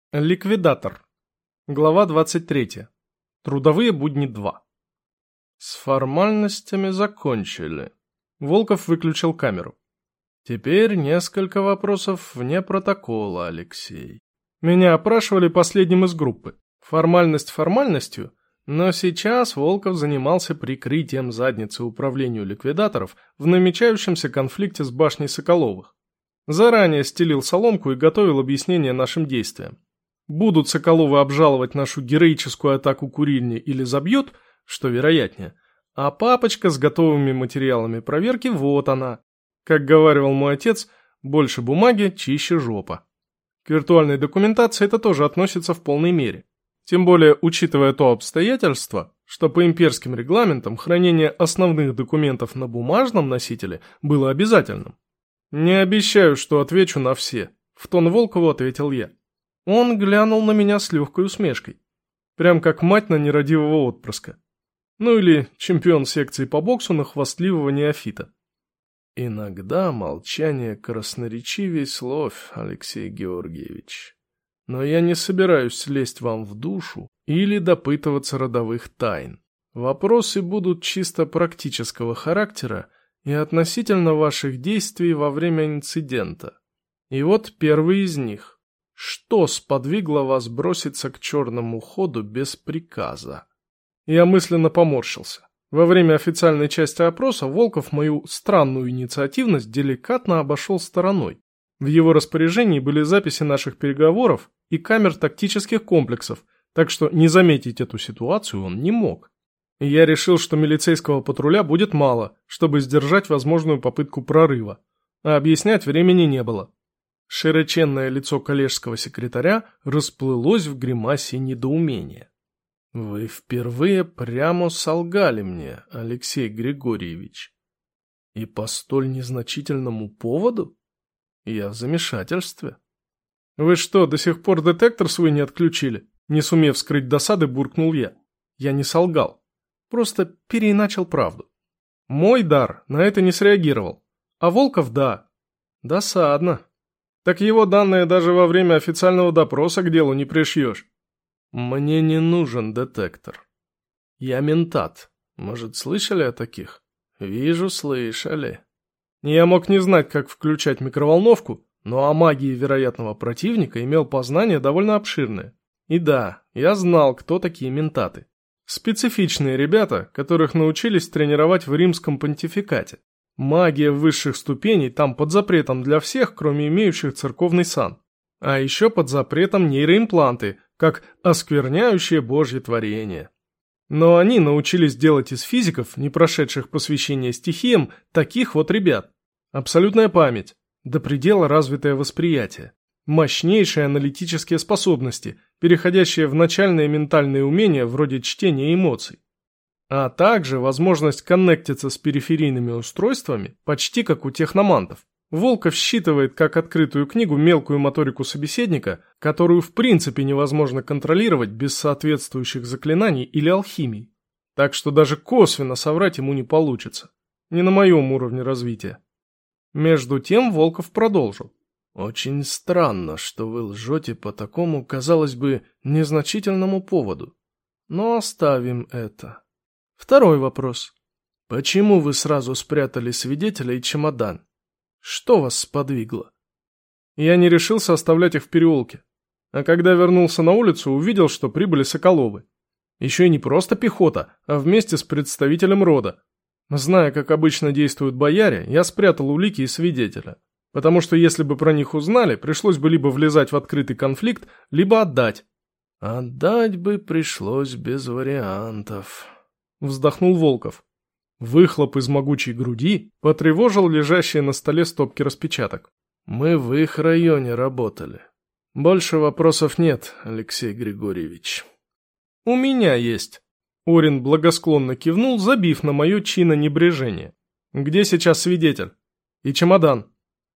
Ликвидатор. Глава 23. Трудовые будни 2. С формальностями закончили. Волков выключил камеру. Теперь несколько вопросов вне протокола, Алексей. Меня опрашивали последним из группы. Формальность формальностью, но сейчас Волков занимался прикрытием задницы управлению ликвидаторов в намечающемся конфликте с башней Соколовых. Заранее стелил соломку и готовил объяснение нашим действиям. Будут Соколовы обжаловать нашу героическую атаку курильни или забьют, что вероятнее, а папочка с готовыми материалами проверки вот она. Как говаривал мой отец, больше бумаги, чище жопа. К виртуальной документации это тоже относится в полной мере. Тем более, учитывая то обстоятельство, что по имперским регламентам хранение основных документов на бумажном носителе было обязательным. «Не обещаю, что отвечу на все», — в тон Волкову ответил я. Он глянул на меня с легкой усмешкой. Прям как мать на нерадивого отпрыска. Ну или чемпион секции по боксу на хвастливого неофита. Иногда молчание красноречивей слов, Алексей Георгиевич. Но я не собираюсь лезть вам в душу или допытываться родовых тайн. Вопросы будут чисто практического характера и относительно ваших действий во время инцидента. И вот первый из них. Что сподвигло вас броситься к черному ходу без приказа? Я мысленно поморщился. Во время официальной части опроса Волков мою странную инициативность деликатно обошел стороной. В его распоряжении были записи наших переговоров и камер тактических комплексов, так что не заметить эту ситуацию он не мог. И я решил, что милицейского патруля будет мало, чтобы сдержать возможную попытку прорыва, а объяснять времени не было. Широченное лицо коллежского секретаря расплылось в гримасе недоумения. «Вы впервые прямо солгали мне, Алексей Григорьевич. И по столь незначительному поводу? Я в замешательстве». «Вы что, до сих пор детектор свой не отключили?» Не сумев скрыть досады, буркнул я. Я не солгал, просто переиначил правду. Мой дар на это не среагировал, а Волков — да. Досадно. Так его данные даже во время официального допроса к делу не пришьешь. Мне не нужен детектор. Я ментат. Может, слышали о таких? Вижу, слышали. Я мог не знать, как включать микроволновку, но о магии вероятного противника имел познание довольно обширное. И да, я знал, кто такие ментаты. Специфичные ребята, которых научились тренировать в римском понтификате. Магия высших ступеней там под запретом для всех, кроме имеющих церковный сан. А еще под запретом нейроимпланты, как оскверняющее Божье творение. Но они научились делать из физиков, не прошедших посвящение стихиям, таких вот ребят. Абсолютная память, до предела развитое восприятие, мощнейшие аналитические способности, переходящие в начальные ментальные умения вроде чтения эмоций. А также возможность коннектиться с периферийными устройствами, почти как у техномантов. Волков считывает как открытую книгу мелкую моторику собеседника, которую в принципе невозможно контролировать без соответствующих заклинаний или алхимии. Так что даже косвенно соврать ему не получится. Не на моем уровне развития. Между тем Волков продолжил. «Очень странно, что вы лжете по такому, казалось бы, незначительному поводу. Но оставим это. Второй вопрос. Почему вы сразу спрятали свидетеля и чемодан? Что вас сподвигло?» Я не решился оставлять их в переулке. А когда вернулся на улицу, увидел, что прибыли Соколовы. Еще и не просто пехота, а вместе с представителем рода. Зная, как обычно действуют бояре, я спрятал улики и свидетеля. Потому что если бы про них узнали, пришлось бы либо влезать в открытый конфликт, либо отдать. «Отдать бы пришлось без вариантов», — вздохнул Волков. Выхлоп из могучей груди потревожил лежащие на столе стопки распечаток. «Мы в их районе работали. Больше вопросов нет, Алексей Григорьевич». «У меня есть». Орин благосклонно кивнул, забив на мое чино-небрежение. «Где сейчас свидетель? И чемодан?»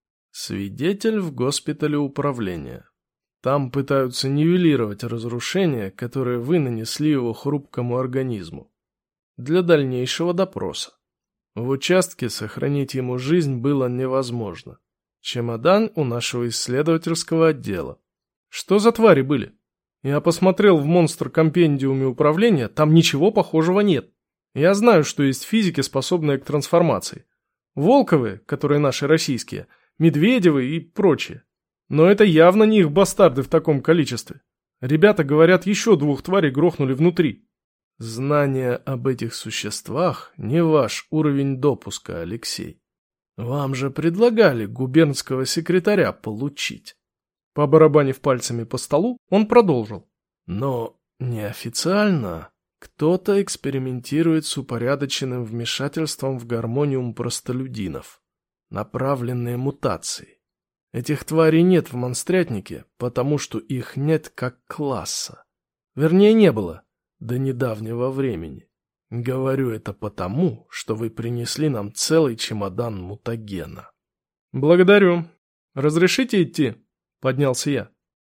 «Свидетель в госпитале управления. Там пытаются нивелировать разрушения, которые вы нанесли его хрупкому организму. Для дальнейшего допроса. В участке сохранить ему жизнь было невозможно. Чемодан у нашего исследовательского отдела. Что за твари были? Я посмотрел в монстр-компендиуме управления, там ничего похожего нет. Я знаю, что есть физики, способные к трансформации. Волковы, которые наши российские, Медведевы и прочие. Но это явно не их бастарды в таком количестве. Ребята говорят, еще 2 тварей грохнули внутри. Знание об этих существах не ваш уровень допуска, Алексей. Вам же предлагали губернского секретаря получить. Побарабанив пальцами по столу, он продолжил. Но неофициально кто-то экспериментирует с упорядоченным вмешательством в гармониум простолюдинов. Направленные мутации. Этих тварей нет в монстрятнике, потому что их нет как класса. Вернее, не было до недавнего времени. Говорю это потому, что вы принесли нам целый чемодан мутагена. Благодарю. Разрешите идти? Поднялся я.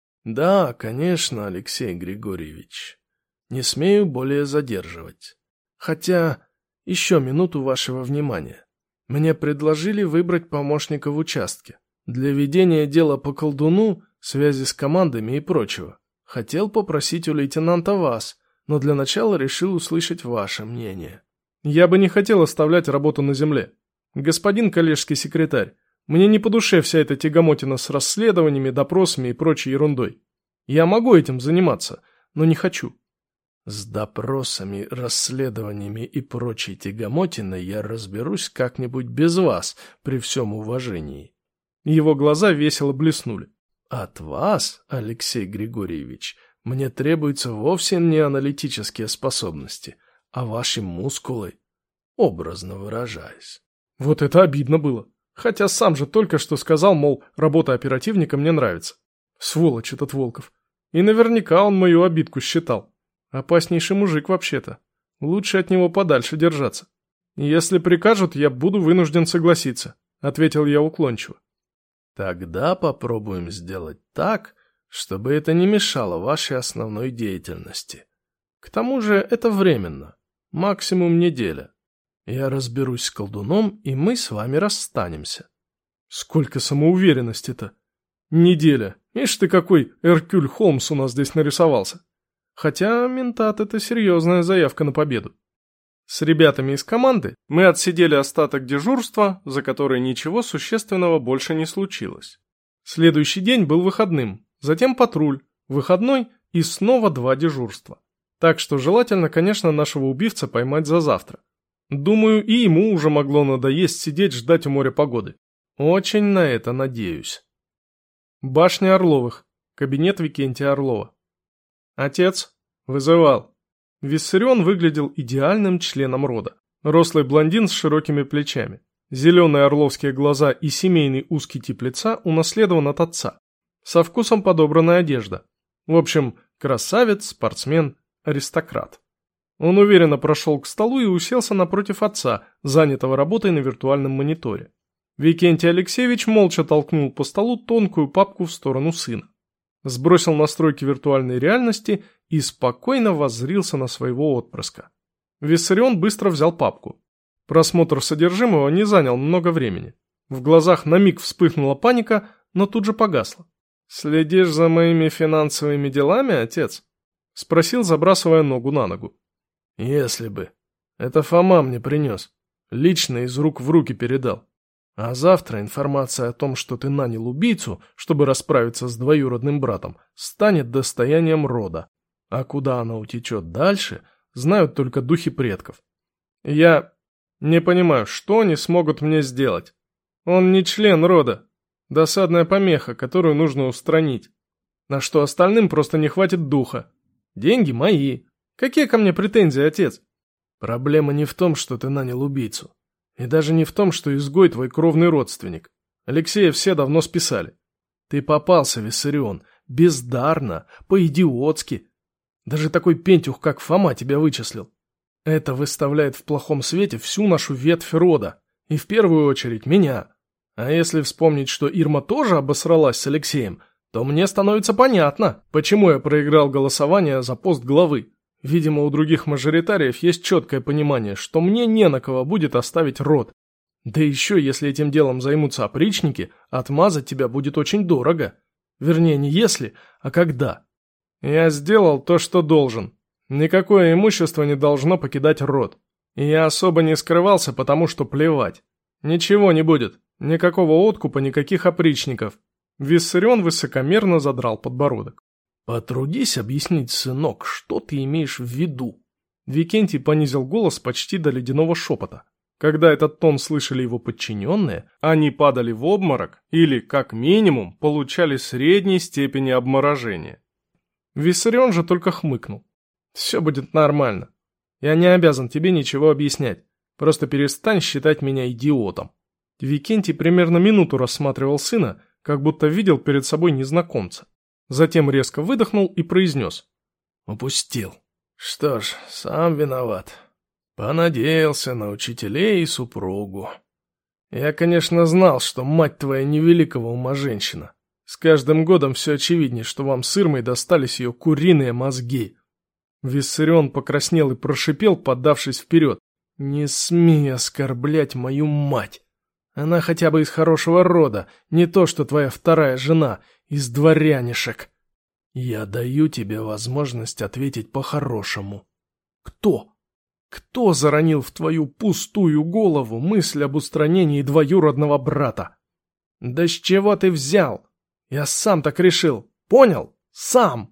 Да, конечно, Алексей Григорьевич. Не смею более задерживать. Хотя, еще минуту вашего внимания. Мне предложили выбрать помощника в участке. Для ведения дела по колдуну, связи с командами и прочего. Хотел попросить у лейтенанта вас, но для начала решил услышать ваше мнение. Я бы не хотел оставлять работу на земле. Господин коллежский секретарь, мне не по душе вся эта тягомотина с расследованиями, допросами и прочей ерундой. Я могу этим заниматься, но не хочу. С допросами, расследованиями и прочей тягомотиной я разберусь как-нибудь без вас, при всем уважении. Его глаза весело блеснули. От вас, Алексей Григорьевич, мне требуются вовсе не аналитические способности, а ваши мускулы, образно выражаясь. Вот это обидно было. Хотя сам же только что сказал, мол, работа оперативника мне нравится. Сволочь этот Волков. И наверняка он мою обидку считал. Опаснейший мужик вообще-то. Лучше от него подальше держаться. Если прикажут, я буду вынужден согласиться, ответил я уклончиво. Тогда попробуем сделать так, чтобы это не мешало вашей основной деятельности. К тому же это временно, максимум неделя. Я разберусь с колдуном, и мы с вами расстанемся. Сколько самоуверенности-то. Неделя. Ишь ты какой Эркюль Холмс у нас здесь нарисовался. Хотя ментат — это серьезная заявка на победу. С ребятами из команды мы отсидели остаток дежурства, за который ничего существенного больше не случилось. Следующий день был выходным, затем патруль, выходной и снова 2 дежурства. Так что желательно, конечно, нашего убивца поймать за завтра. Думаю, и ему уже могло надоесть сидеть ждать у моря погоды. Очень на это надеюсь. Башня Орловых. Кабинет Викентия Орлова. Отец. Вызывал. Виссарион выглядел идеальным членом рода. Рослый блондин с широкими плечами. Зеленые орловские глаза и семейный узкий тип лица унаследован от отца. Со вкусом подобранная одежда. В общем, красавец, спортсмен, аристократ. Он уверенно прошел к столу и уселся напротив отца, занятого работой на виртуальном мониторе. Викентий Алексеевич молча толкнул по столу тонкую папку в сторону сына. Сбросил настройки виртуальной реальности и спокойно воззрился на своего отпрыска. Виссарион быстро взял папку. Просмотр содержимого не занял много времени. В глазах на миг вспыхнула паника, но тут же погасла. «Следишь за моими финансовыми делами, отец?» — спросил, забрасывая ногу на ногу. «Если бы. Это Фома мне принес. Лично из рук в руки передал. А завтра информация о том, что ты нанял убийцу, чтобы расправиться с двоюродным братом, станет достоянием рода. А куда она утечет дальше, знают только духи предков. Я не понимаю, что они смогут мне сделать. Он не член рода. Досадная помеха, которую нужно устранить. На что остальным просто не хватит духа. Деньги мои. Какие ко мне претензии, отец? Проблема не в том, что ты нанял убийцу. И даже не в том, что изгой твой кровный родственник. Алексея все давно списали. Ты попался, Виссарион, бездарно, по-идиотски. Даже такой пентюх, как Фома, тебя вычислил. Это выставляет в плохом свете всю нашу ветвь рода. И в первую очередь меня. А если вспомнить, что Ирма тоже обосралась с Алексеем, то мне становится понятно, почему я проиграл голосование за пост главы. Видимо, у других мажоритариев есть четкое понимание, что мне не на кого будет оставить род. Да еще, если этим делом займутся опричники, отмазать тебя будет очень дорого. Вернее, не если, а когда. Я сделал то, что должен. Никакое имущество не должно покидать род. И я особо не скрывался, потому что плевать. Ничего не будет. Никакого откупа, никаких опричников. Виссарион высокомерно задрал подбородок. «Потрудись объяснить, сынок, что ты имеешь в виду?» Викентий понизил голос почти до ледяного шепота. Когда этот тон слышали его подчиненные, они падали в обморок или, как минимум, получали средней степени обморожения. Виссарион же только хмыкнул. «Все будет нормально. Я не обязан тебе ничего объяснять. Просто перестань считать меня идиотом». Викентий примерно минуту рассматривал сына, как будто видел перед собой незнакомца. Затем резко выдохнул и произнес. «Упустил. Что ж, сам виноват. Понадеялся на учителей и супругу. Я, конечно, знал, что мать твоя невеликого ума женщина. С каждым годом все очевиднее, что вам с Ирмой достались ее куриные мозги». Виссарион покраснел и прошипел, поддавшись вперед. «Не смей оскорблять мою мать. Она хотя бы из хорошего рода, не то что твоя вторая жена, из дворянишек. Я даю тебе возможность ответить по-хорошему. Кто? Кто заронил в твою пустую голову мысль об устранении двоюродного брата? Да с чего ты взял? Я сам так решил, понял? Сам!»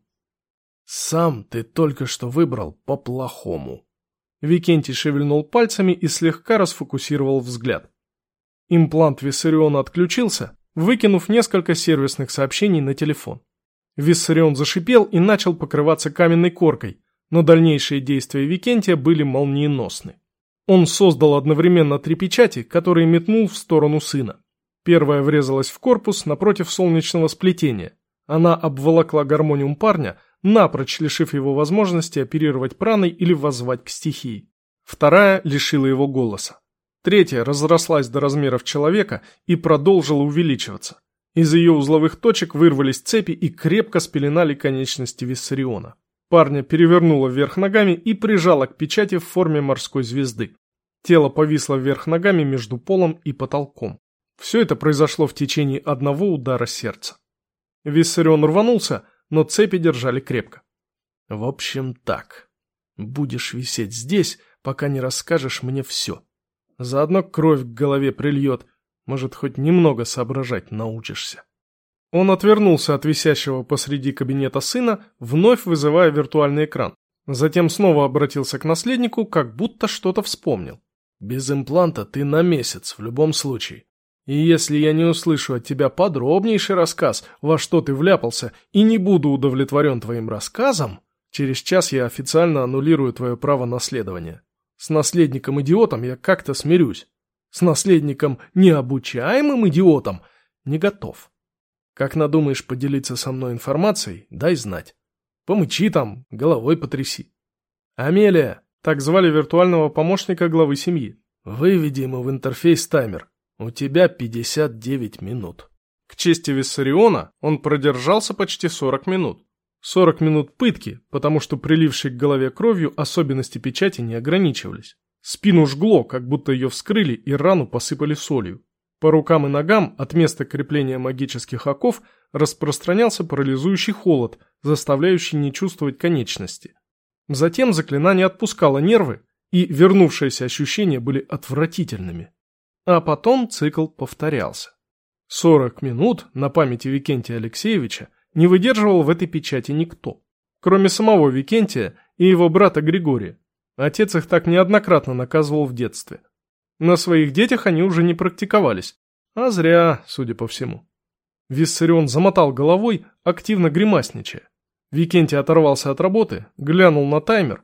«Сам ты только что выбрал по-плохому». Викентий шевельнул пальцами и слегка расфокусировал взгляд. Имплант Виссариона отключился, выкинув несколько сервисных сообщений на телефон. Виссарион зашипел и начал покрываться каменной коркой, но дальнейшие действия Викентия были молниеносны. Он создал одновременно 3 печати, которые метнул в сторону сына. Первая врезалась в корпус напротив солнечного сплетения. Она обволокла гармониум парня, напрочь лишив его возможности оперировать праной или воззвать к стихии. Вторая лишила его голоса. Третья разрослась до размеров человека и продолжила увеличиваться. Из ее узловых точек вырвались цепи и крепко спеленали конечности Виссариона. Парня перевернуло вверх ногами и прижало к печати в форме морской звезды. Тело повисло вверх ногами между полом и потолком. Все это произошло в течение одного удара сердца. Виссарион рванулся, но цепи держали крепко. «В общем так. Будешь висеть здесь, пока не расскажешь мне все. Заодно кровь к голове прильет, может, хоть немного соображать научишься». Он отвернулся от висящего посреди кабинета сына, вновь вызывая виртуальный экран. Затем снова обратился к наследнику, как будто что-то вспомнил. «Без импланта ты на месяц в любом случае. И если я не услышу от тебя подробнейший рассказ, во что ты вляпался, и не буду удовлетворен твоим рассказом, через час я официально аннулирую твое право наследования. С наследником-идиотом я как-то смирюсь. С наследником необучаемым идиотом не готов. Как надумаешь поделиться со мной информацией, дай знать. Помычи там, головой потряси. Амелия, так звали виртуального помощника главы семьи, выведи ему в интерфейс таймер. У тебя 59 минут. К чести Виссариона он продержался почти 40 минут. 40 минут пытки, потому что прилившей к голове кровью особенности печати не ограничивались. Спину жгло, как будто ее вскрыли и рану посыпали солью. По рукам и ногам от места крепления магических оков распространялся парализующий холод, заставляющий не чувствовать конечности. Затем заклинание отпускало нервы, и вернувшиеся ощущения были отвратительными. А потом цикл повторялся. 40 минут на памяти Викентия Алексеевича не выдерживал в этой печати никто, кроме самого Викентия и его брата Григория. Отец их так неоднократно наказывал в детстве. На своих детях они уже не практиковались, а зря, судя по всему. Виссарион замотал головой, активно гримасничая. Викентий оторвался от работы, глянул на таймер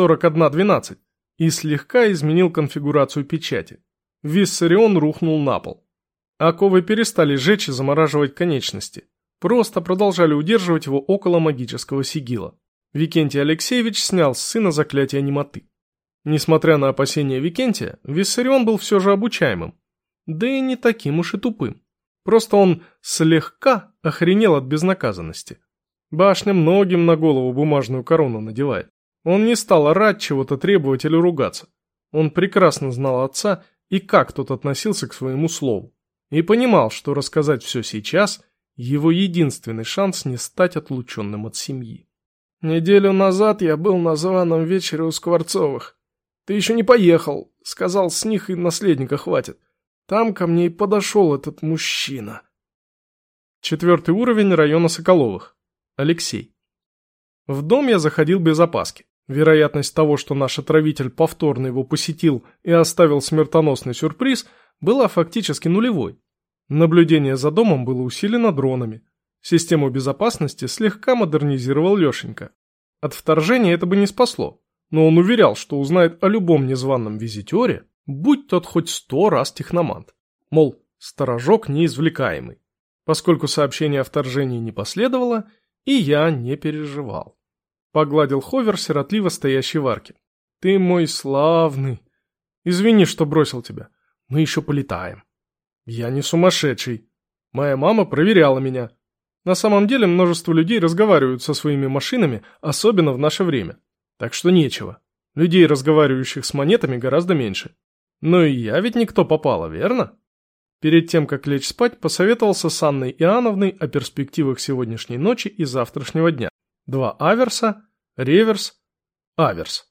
41:12 и слегка изменил конфигурацию печати. Виссарион рухнул на пол. Оковы перестали жечь и замораживать конечности. Просто продолжали удерживать его около магического сигила. Викентий Алексеевич снял с сына заклятие немоты. Несмотря на опасения Викентия, Виссарион был все же обучаемым. Да и не таким уж и тупым. Просто он слегка охренел от безнаказанности. Башня многим на голову бумажную корону надевает. Он не стал орать, чего-то требовать или ругаться. Он прекрасно знал отца и как тот относился к своему слову. И понимал, что рассказать все сейчас Его единственный шанс не стать отлученным от семьи. «Неделю назад я был на званом вечере у Скворцовых. Ты еще не поехал. Сказал, с них и наследника хватит. Там ко мне и подошел этот мужчина». 4-й уровень района Соколовых. Алексей. В дом я заходил без опаски. Вероятность того, что наш отравитель повторно его посетил и оставил смертоносный сюрприз, была фактически нулевой. Наблюдение за домом было усилено дронами. Систему безопасности слегка модернизировал Лешенька. От вторжения это бы не спасло, но он уверял, что узнает о любом незваном визитере, будь тот хоть 100 раз техномант. Мол, сторожок неизвлекаемый. Поскольку сообщения о вторжении не последовало, и я не переживал. Погладил ховер, сиротливо стоящий в арке. «Ты мой славный. Извини, что бросил тебя. Мы еще полетаем». «Я не сумасшедший. Моя мама проверяла меня. На самом деле множество людей разговаривают со своими машинами, особенно в наше время. Так что нечего. Людей, разговаривающих с монетами, гораздо меньше. Но и я ведь никто попало, верно?» Перед тем, как лечь спать, посоветовался с Анной Иоанновной о перспективах сегодняшней ночи и завтрашнего дня. 2 аверса, реверс, аверс.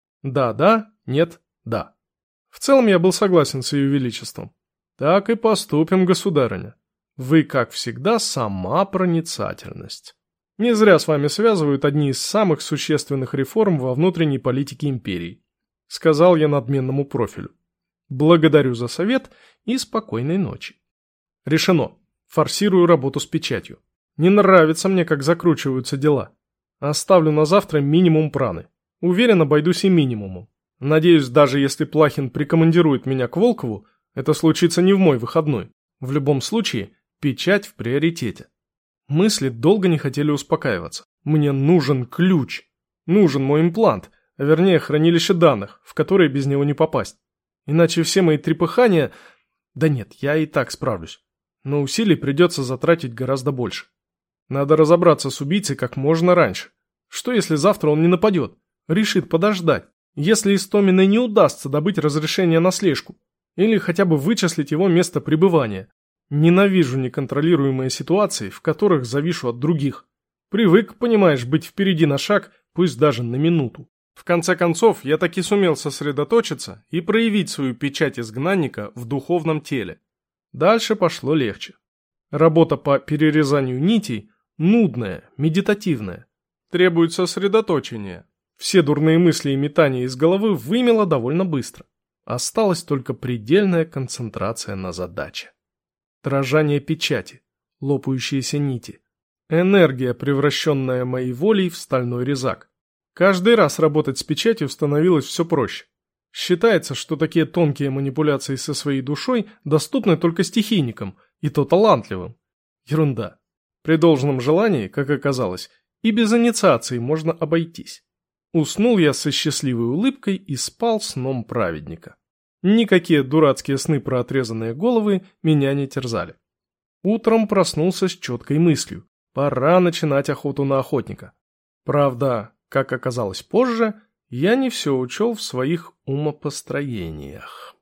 Да, нет, да. В целом я был согласен с Ее Величеством. Так и поступим, государыня. Вы, как всегда, сама проницательность. Не зря с вами связывают одни из самых существенных реформ во внутренней политике империи. Сказал я надменному профилю. Благодарю за совет и спокойной ночи. Решено. Форсирую работу с печатью. Не нравится мне, как закручиваются дела. Оставлю на завтра минимум праны. Уверен, обойдусь и минимумом. Надеюсь, даже если Плахин прикомандирует меня к Волкову, это случится не в мой выходной. В любом случае, печать в приоритете. Мысли долго не хотели успокаиваться. Мне нужен ключ. Нужен мой имплант, а вернее хранилище данных, в которое без него не попасть. Иначе все мои трепыхания... Да нет, я и так справлюсь. Но усилий придется затратить гораздо больше. Надо разобраться с убийцей как можно раньше. Что если завтра он не нападет? Решит подождать. Если Истоминой не удастся добыть разрешение на слежку. Или хотя бы вычислить его место пребывания. Ненавижу неконтролируемые ситуации, в которых завишу от других. Привык, понимаешь, быть впереди на шаг, пусть даже на минуту. В конце концов, я таки сумел сосредоточиться и проявить свою печать изгнанника в духовном теле. Дальше пошло легче. Работа по перерезанию нитей нудная, медитативная. Требует сосредоточения. Все дурные мысли и метания из головы вымело довольно быстро. Осталась только предельная концентрация на задаче. Дрожание печати, лопающиеся нити. Энергия, превращенная моей волей в стальной резак. Каждый раз работать с печатью становилось все проще. Считается, что такие тонкие манипуляции со своей душой доступны только стихийникам, и то талантливым. Ерунда. При должном желании, как оказалось, и без инициации можно обойтись. Уснул я со счастливой улыбкой и спал сном праведника. Никакие дурацкие сны про отрезанные головы меня не терзали. Утром проснулся с четкой мыслью. Пора начинать охоту на охотника. Правда, как оказалось позже, я не все учел в своих умопостроениях.